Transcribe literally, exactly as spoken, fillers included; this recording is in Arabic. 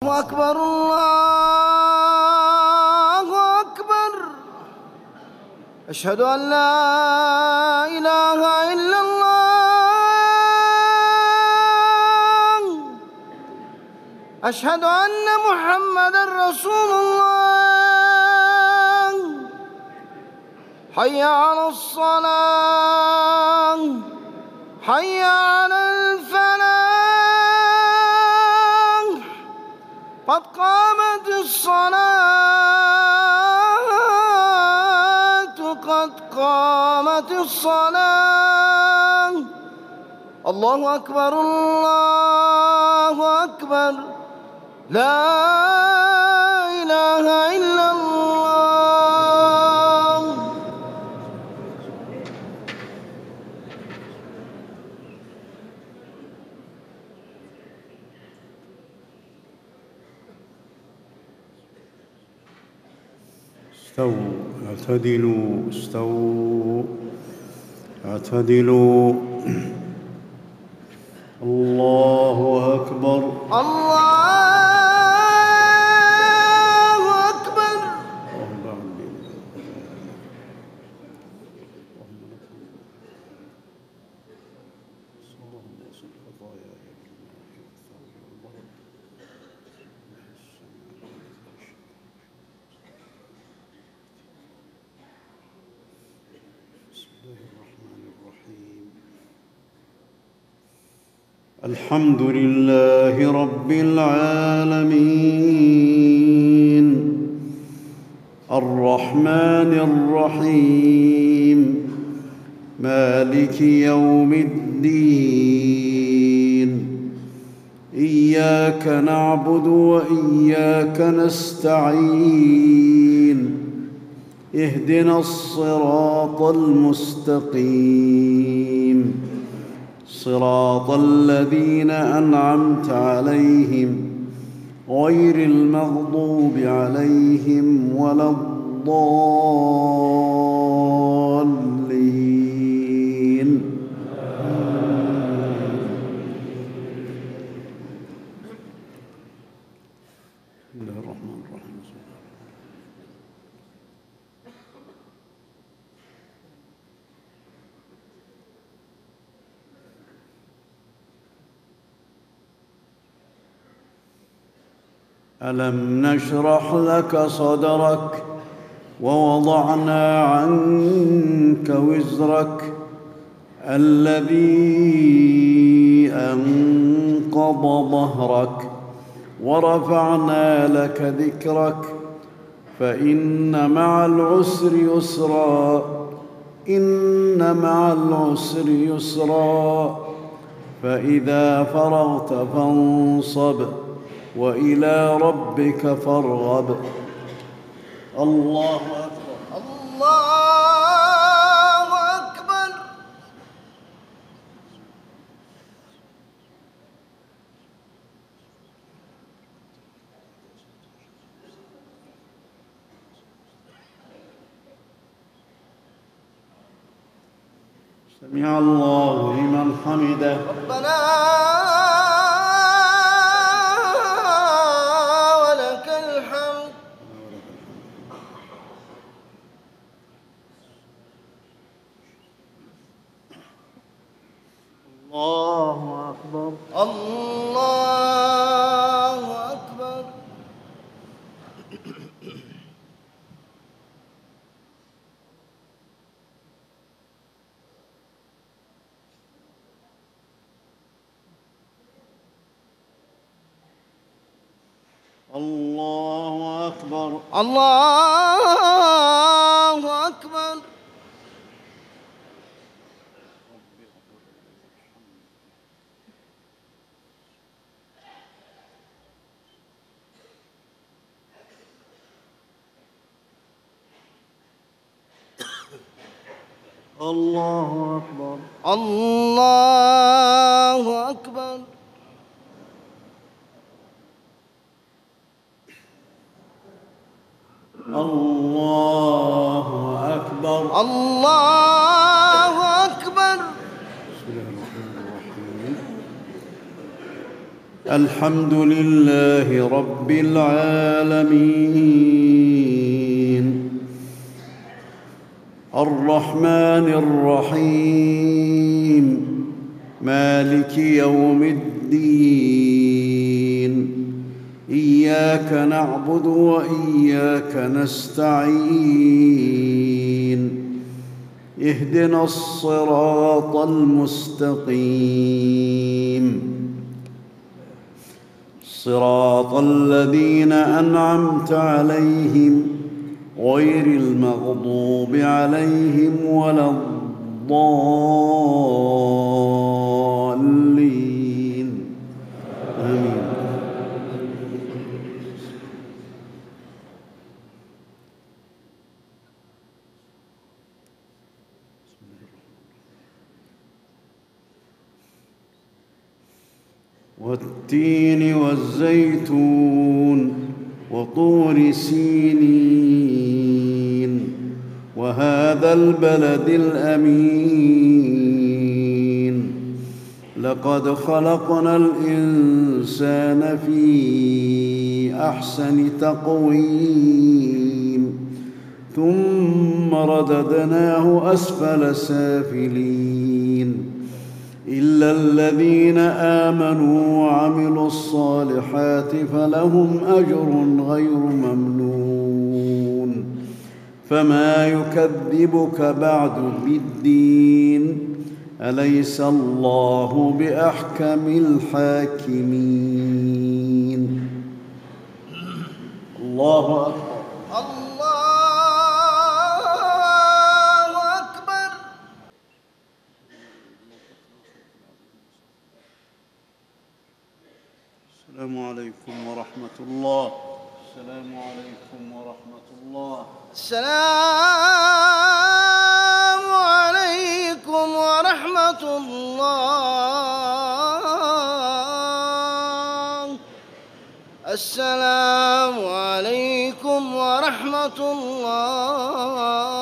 أكبر الله أكبر. أشهد أن لا إله إلا الله. أشهد أن محمدًا رسول الله. حي على الصلاة، حي على الفلاح، قد قامت الصلاة، قد قامت الصلاة. الله أكبر الله أكبر. لا إله إلا الله. استووا اعتدلوا استووا اعتدلوا. الله أكبر الله أكبر. الحمد لله رب العالمين، الرحمن الرحيم، مالك يوم الدين. إياك نعبد وإياك نستعين. اهدنا الصراط المستقيم، صراط الذين أنعمت عليهم غير المغضوب عليهم ولا الضالين. بسم الله الرحمن الرحيم. ألم نشرح لك صدرك ووضعنا عنك وزرك الذي أنقض ظهرك ورفعنا لك ذكرك فإن مع العسر يسرا إن مع العسر يسرا فإذا فرغت فانصب وإلى ربك فارغب. الله أكبر الله أكبر. سمع الله لمن حمده. ربنا الله أكبر الله أكبر. الله أكبر الله أكبر. الله أكبر الله أكبر. الله أكبر الله أكبر. بسم الله الرحمن الرحيم. الحمد لله رب العالمين الرحمن الرحيم مالك يوم الدين إياك نعبد وإياك نستعين اهدنا الصراط المستقيم صراط الذين أنعمت عليهم غير المغضوب عليهم ولا الضالين آمين. والتين والزيتون وطور سينين وهذا البلد الأمين لقد خلقنا الإنسان في أحسن تقويم ثم رددناه أسفل سافلين إلا الذين آمنوا وعملوا الصالحات فلهم أجر غير ممنون فما يكذبك بعد بالدين أليس الله بأحكم الحاكمين. الله أكبر. السلام عليكم ورحمة الله. السلام عليكم ورحمة الله. السلام عليكم ورحمة الله. السلام عليكم ورحمة الله.